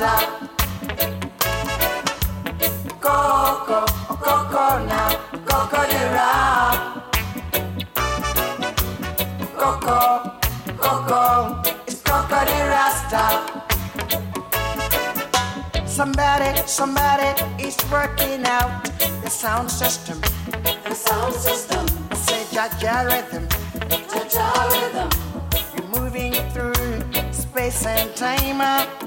Rasta. Coco, Coco now, Coco the rock. Coco, Coco, it's Coco the Rasta. Somebody is working out the sound system. The sound system. Say Jaja rhythm. Jaja rhythm. You're moving through space and time.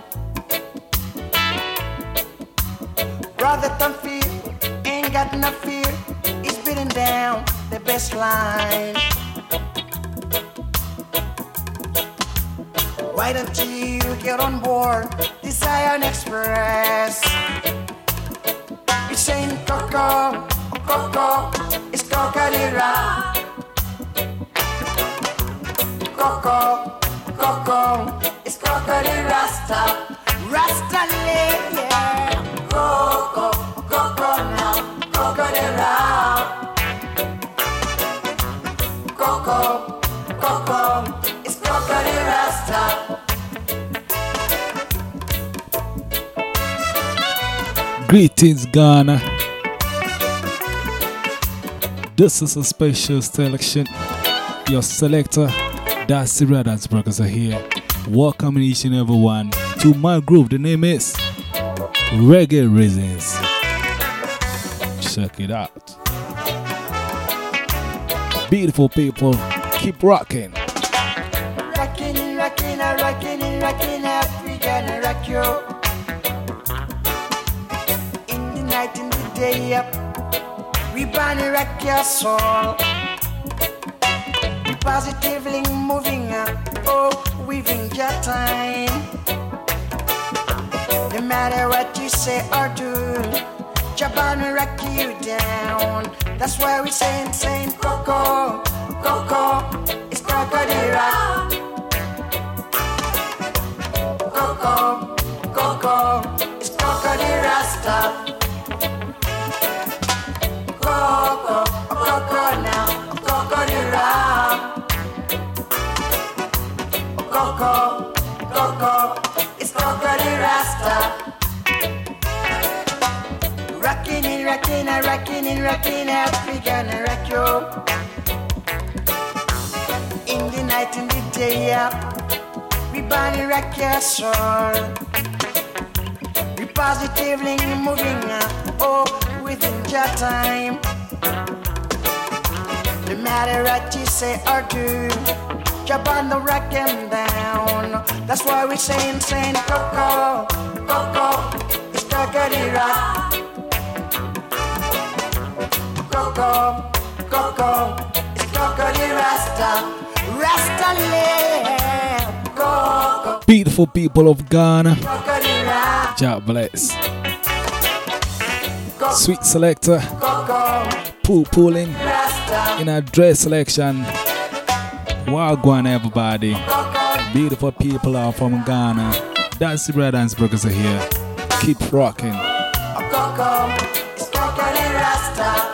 Brother, don't fear, ain't got no fear. It's beating down the best line. Why don't you get on board the Zion Express? It's saying Coco, Coco, it's Coco-de-Ra. Coco, Coco, it's Coco-de-Rasta. Rasta-le, yeah. Coco, Coco now, Coco-de-Ra. Coco, Coco, it's Coco-de-Rasta. Greetings, Ghana. This is a special selection. Your selector, Darcy Radans Brothers are here. Welcoming each and every one to my group. The name is Reggae Reasons. Check it out. Beautiful people, keep rocking. Rockin', rockin', rockin', rockin', we gonna rock you. In the night, in the day, we gonna rock your soul. Positively moving weaving your time. No matter what you say or do, Japan will rock you down. That's why we saying Coco, Coco, it's Coco-de-Ra. Coco, Coco, it's Coco-de-Rasta. Coco, Coco now, Coco-de-Ra. Coco, Coco, it's Coco-de-Rasta. Rockin' it, rockin' it, rockin' it, rockin' it, we gonna rock you. In the night, in the day, we gonna rock your soul. We positively moving within your time. No matter what you say or do, jump on the rock and down. That's why we saying Coco, Coco, it's Coco-de-Ra. Coco, Coco, it's Coco-de-Rasta. Rasta-le, Coco. Beautiful people of Ghana, Coco-de-Ra. God bless. Sweet selector, pulling in a dress selection. Wagwan everybody. Beautiful people are from Ghana. That's the Radans Brothers are here. Keep rocking. Coco, it's Coco-de-Rasta.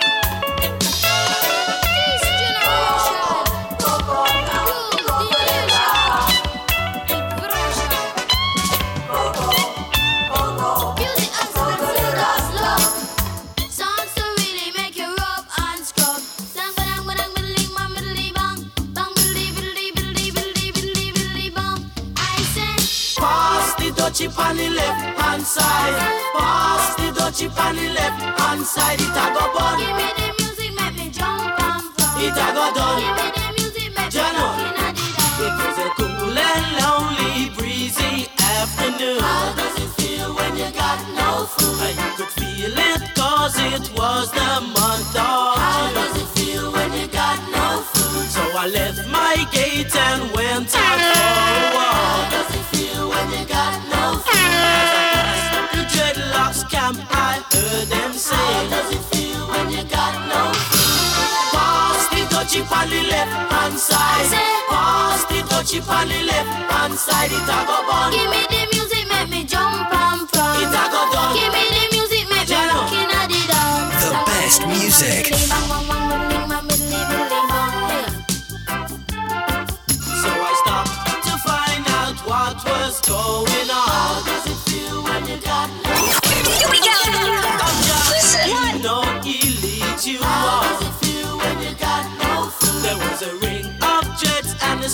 Chip on the left hand side. Pass the dutchie on the left hand side. It a go bun. Give me the music, make me jump and from. It a go done. Give me the music, make me Jano. looking at it. It was a cool and lonely, breezy afternoon. How does it feel when you got no food? And you could feel it cause it was the month of How June. does it feel when you got no food? So I left my gate and went out for a walk. How does it feel when you got no food? The dreadlocks camp, I heard them say. How does it feel when you got no food? Pass the dutchie on the left hand side. Pass the dutchie on the left hand side. It a go bun. Give me the music, make me jump and from. It a go done. Give me the music, make me Jano. looking at it down. The best music. So I stopped to find out what was going on. How does it feel when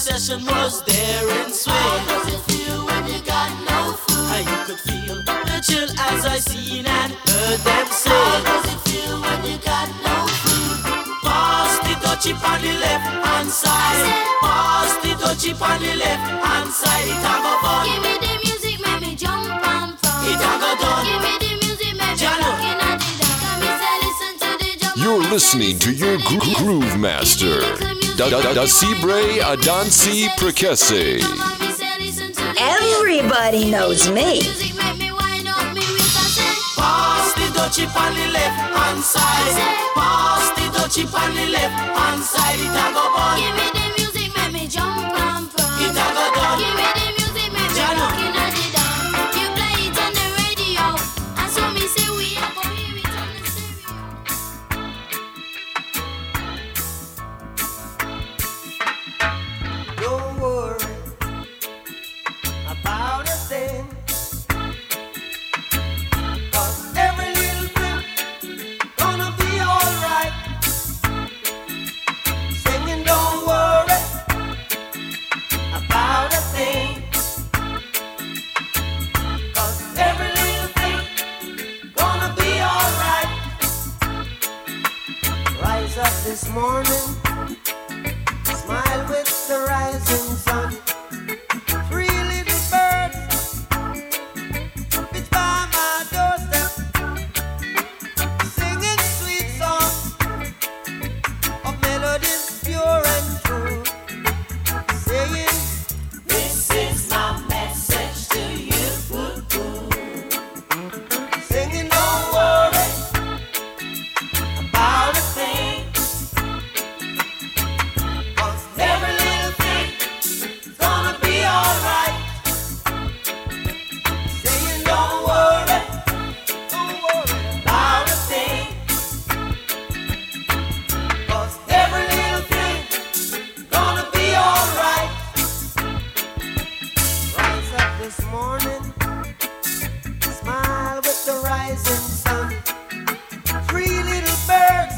session was there in swing. How does it feel when you got no food? And you could feel the chill as I seen and heard them say. How does it feel when you got no food? Pass the dutchie on the left hand side. Pass the dutchie on the left hand side. It a go fun. Give me the music, make me jump and from. It a go done. Give me the music, make me Jalo. rockin' at the dark. Come and say, listen to the jump. You're listening to your groove master, Da Cibre Adansi Prekese. Everybody knows me. Music make me wind up me waist and say, Pass the dutchie on the left hand side. Pass the dutchie on the left hand side. It a go fun. give me the music, make me jump and from. It a go done. Give me the music, make me Jalo. rockin' at the dark. You play it on the radio, and so me say we are gonna hear it on the stereo. Don't worry about a thing, 'cause every little thing gonna be alright. Singing, don't worry about a thing, 'cause every little thing gonna be alright. Rise up this morning, smile with the rising sun. Three little birds pitch by my doorstep, singing sweet songs of melodies pure and true, saying, This is my message to you. singing, don't worry about a thing, 'cause every little thing is gonna be alright. Saying, don't worry about a thing, 'cause every little thing is gonna be alright. Rise up this morning, smile with the rising sun. Three little birds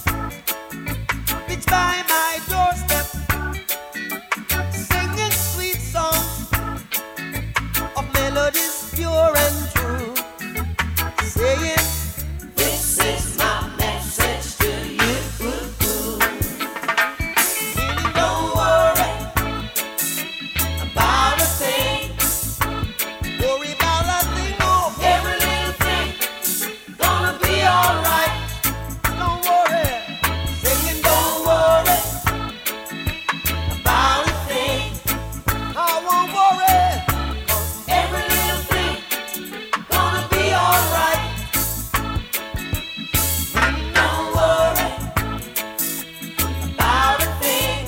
pitch by my doorstep, singing sweet songs of melodies pure and true, saying, This is my message to you. really don't worry about a thing. Worry about a thing, oh, every little thing gonna be alright. Don't worry, singing, don't worry about a thing. I won't worry, 'cause every little thing gonna be alright. Don't worry about a thing,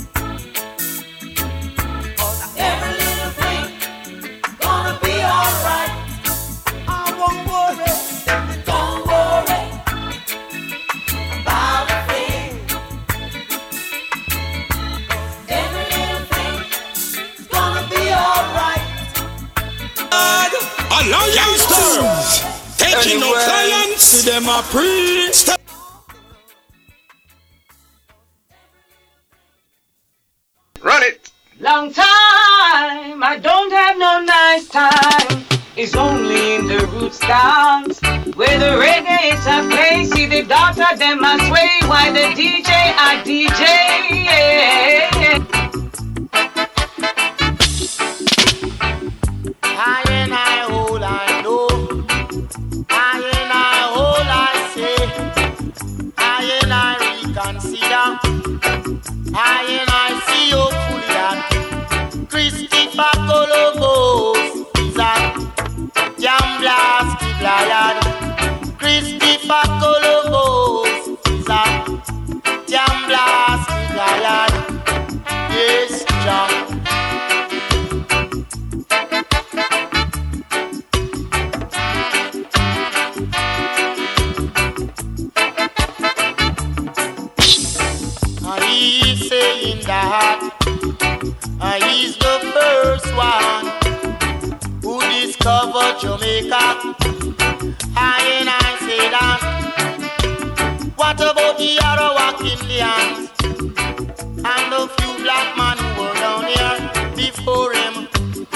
'cause every little thing gonna be alright. I won't worry, don't worry about a thing, 'cause every little thing is gonna be alright. Allow youngsters taking no clients, see them a priest. Run it! Long time, I don't have no nice time. It's only in the roots dance where the reggae is a play. See the daughter them a sway while the DJ a DJ. I and I all I know, I and I all I say, I and I reconsider, I and I see hopefully that Christopher Columbus is a jam blast lion. Christopher Columbus is a jam blast lion. Yes, jam. He's saying that he's the first one who discovered Jamaica. And I say that. What about the Arawak Indians and the few black men who were down here before him.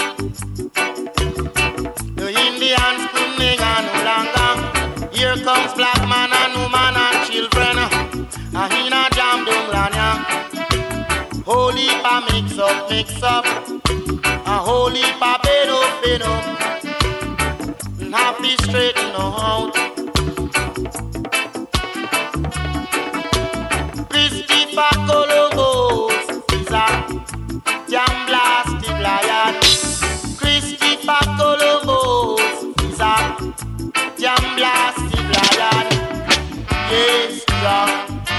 The Indians coming on no longer. Here comes black man and woman and children. And in a jam dung lanya. Holy pa mix up. A holy pa bed up. And happy straighten out. Christopher Columbus is a jam blasted lion. Christopher Columbus is a jam blasted lion. Yes, John.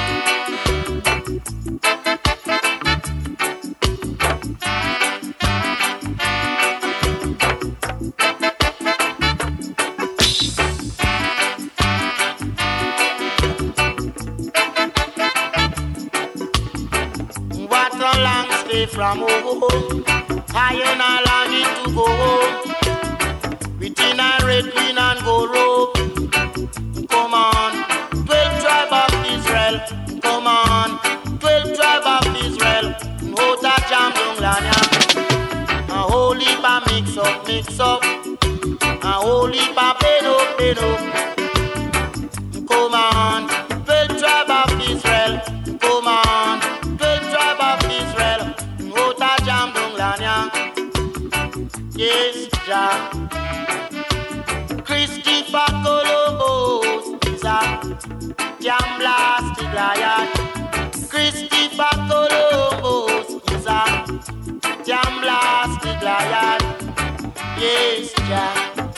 From home, high and I longing to go home. Within a red, green and gold robe. Come on, 12 tribe of Israel. Come on, 12 tribe of Israel. Hota jam dung lanya. A holy pa mix up. A holy pa bed up. Come on, 12 tribe of Israel. Come on, 12 tribe of Israel. Jam dung lanya. Yes, Jah. Christopher Columbus is a jam blasted lion. Christopher Columbus is a jam blasted lion. Yes, Jah.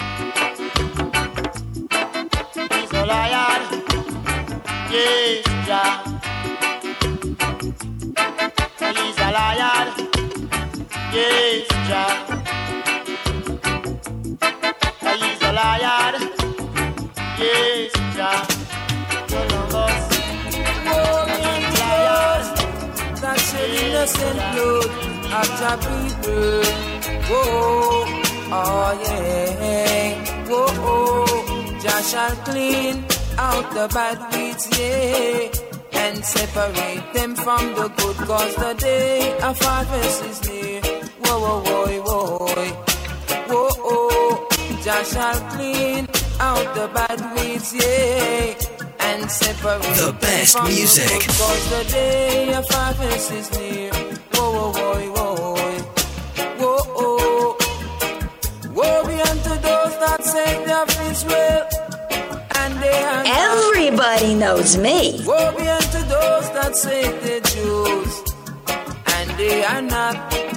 He's a lion. Yes, Jah. He's a lion. Yes, Jah. He's a lion. Yes, Jah. Columbus. Lion. That's the innocent blood of Jah people. Whoa, oh yeah. Whoa, Jah shall clean out the bad weeds, yeah. And separate them from the good, cause the day of harvest is near. Whoa, Jah shall clean out the bad weeds, yeah. And separate the best from music, the good, cause the day of harvest is near. Whoa, be unto those that say they of Israel. Everybody knows me. Woe be unto those that say they're Jews, and they are not.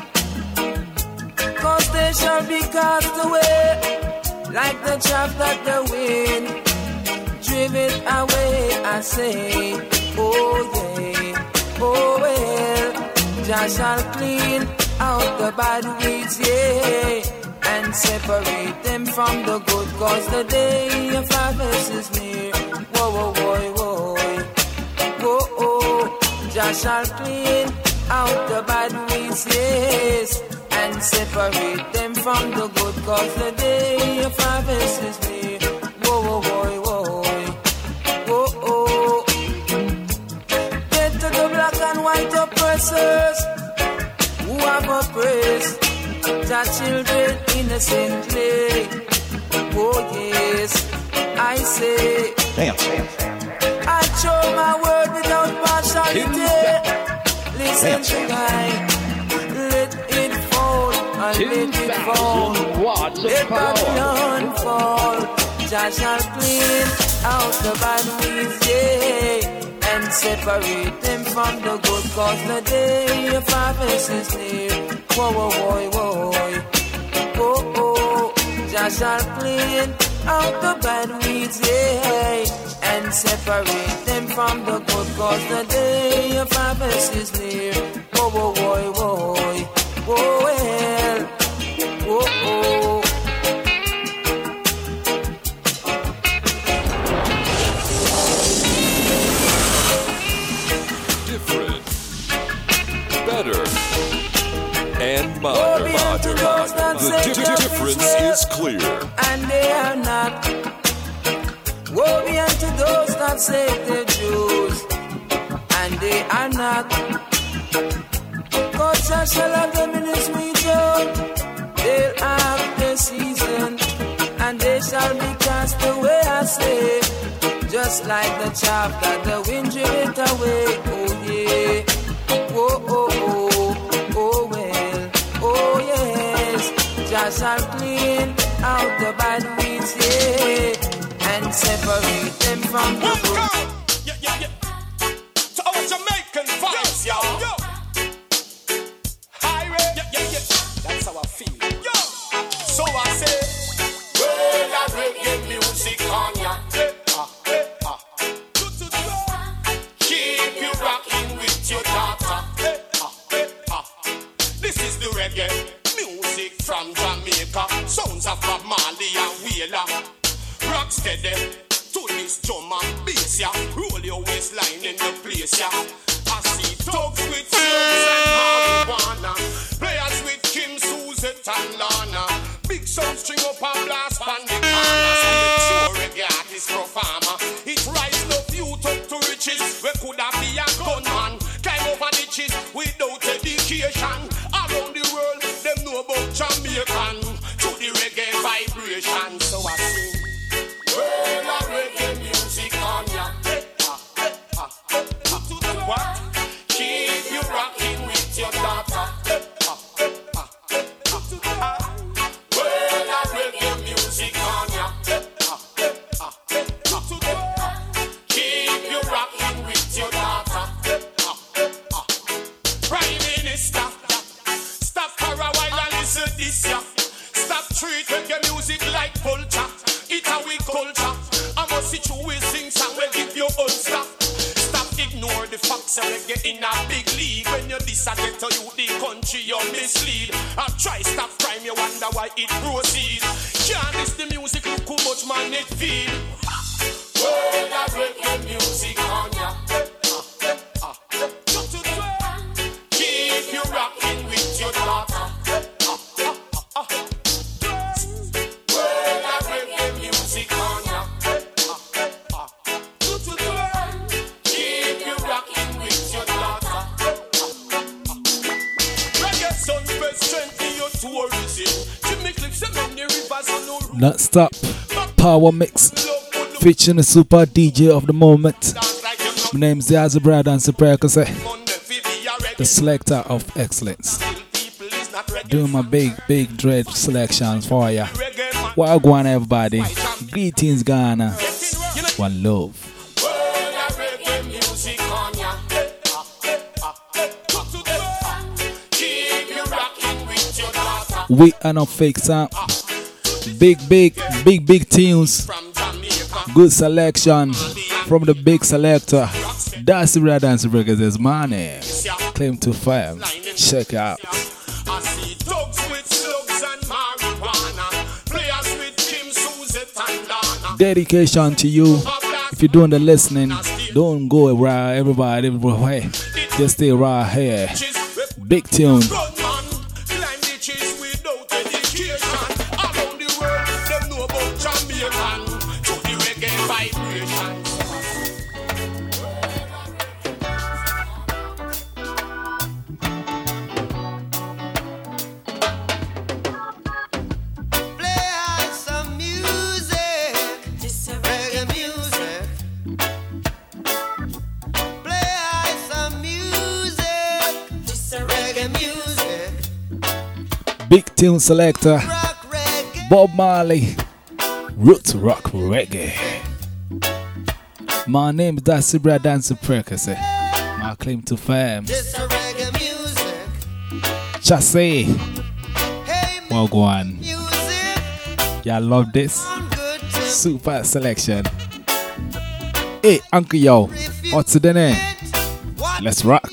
Cause they shall be cast away, like the chaff that the wind driven away, I say. Oh yeah, oh well, Jah shall clean out the bad weeds, yeah. And separate them from the good, cause the day of harvest is near. Whoa, Jah shall clean out the bad weeds, yes. And separate them from the good, cause the day of harvest is near. Whoa. Get to the black and white oppressors who have oppressed the children innocently. Oh yes, I say. Damn. I show my word without partiality. Listen to me. Let it fall and let it fall. Let Babylon fall. Jah shall clean out the bad weeds, yeah. And separate them from the good, cause the day of harvest is near. Whoa. Jah shall clean out the bad weeds, yeah. And separate them from the good, cause the day of harvest is near. Whoa. Different, better, and modern. The difference is clear. And they are not. Woe be unto those that say they're Jews, and they are not. Cause Jah shall have them in his sweet zone. They'll have their season, and they shall be cast away, I say. Just like the chaff that the wind drive it away. Oh yeah, oh oh oh, oh well, oh yes. Jah shall clean out the bad weeds, yeah, and separate them from the good. Yeah. To our Jamaican vibes, yo. Highway, yeah. That's how I feel. Yo. So I say, well, I reggae music on ya. Keep you rocking with your daughter. This is the reggae music from Jamaica. Sounds of Bob Marley and Wheeler. Rock steady to this drum and bass, ya. Roll your waistline in the place, ya. I see thugs with slugs and marijuana. Players with Kim, Suzette and Lana. Big sound string up and blast on the corner. Sure reggae artist performer. It rise no youth up to riches. We could have be a gunman. Climb over ditches without education. Around the world, them know about Jamaican. To the reggae vibration. So I sing, well, a reggae music on ya. What? Keep you rocking with your daughter. Well, a reggae music on ya. Keep you rocking with your daughter. Prime Minister, stop for a while and listen this ya. Stop treat reggae music like culture. It's a we culture. I must see you will sing song will give you own stuff. Stop ignore the facts and reggae in a big league. When you decide to you the country you mislead. I try stop crime you wonder why it proceed. Can't miss the music look how much man it feel. Well, that reggae music on ya. Keep you rocking with your daughter. Well, that reggae music on ya. Keep you rocking with your daughter. Reggae sun first strengthen your tourism. Jimmy Cliff say many rivers on no road. Not stop. Power mix. Featuring the super DJ of the moment. My name is Jazzy Brad and the selector of excellence. Doing my big dread selections for ya. Wagwan everybody. Greetings Ghana. One love. We are not fake sound. Big tunes. Good selection from the big selector. That's the Red Dance Breakers is my name. Claim to fame. Check out. Dedication to you. If you're doing the listening, don't go around everybody everywhere. Just stay right here. Big tune. Big tune selector Bob Marley, Roots Rock Reggae. My name is Dassi Brad Dance Percussion. My claim to fame. Chassé. Well, go on. Y'all love this? Super selection. Hey, Uncle Yo, what's the name? Let's rock.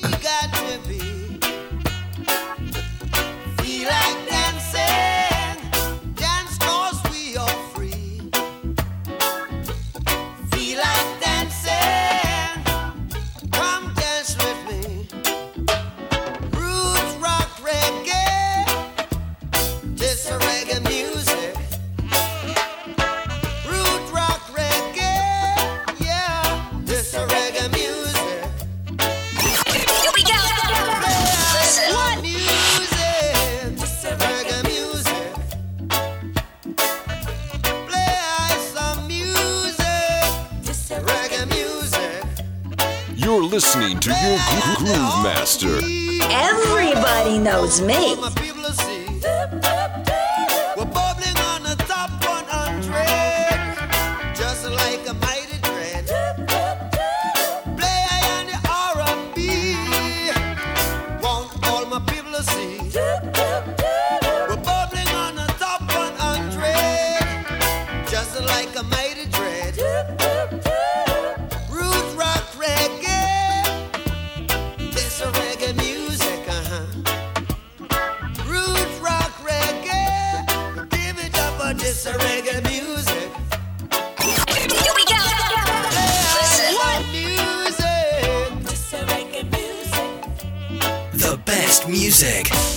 You're listening to your Groove Master. Everybody knows me. We're bubbling on the top 100, just like a mighty dread. Play and the R&B, want all my people to see. We're bubbling on the top 100, just like a mighty dread. Roots, rock, reggae, this a reggae music, Roots, rock, reggae, give it up, but this a reggae music. Here we go. Music. The best music.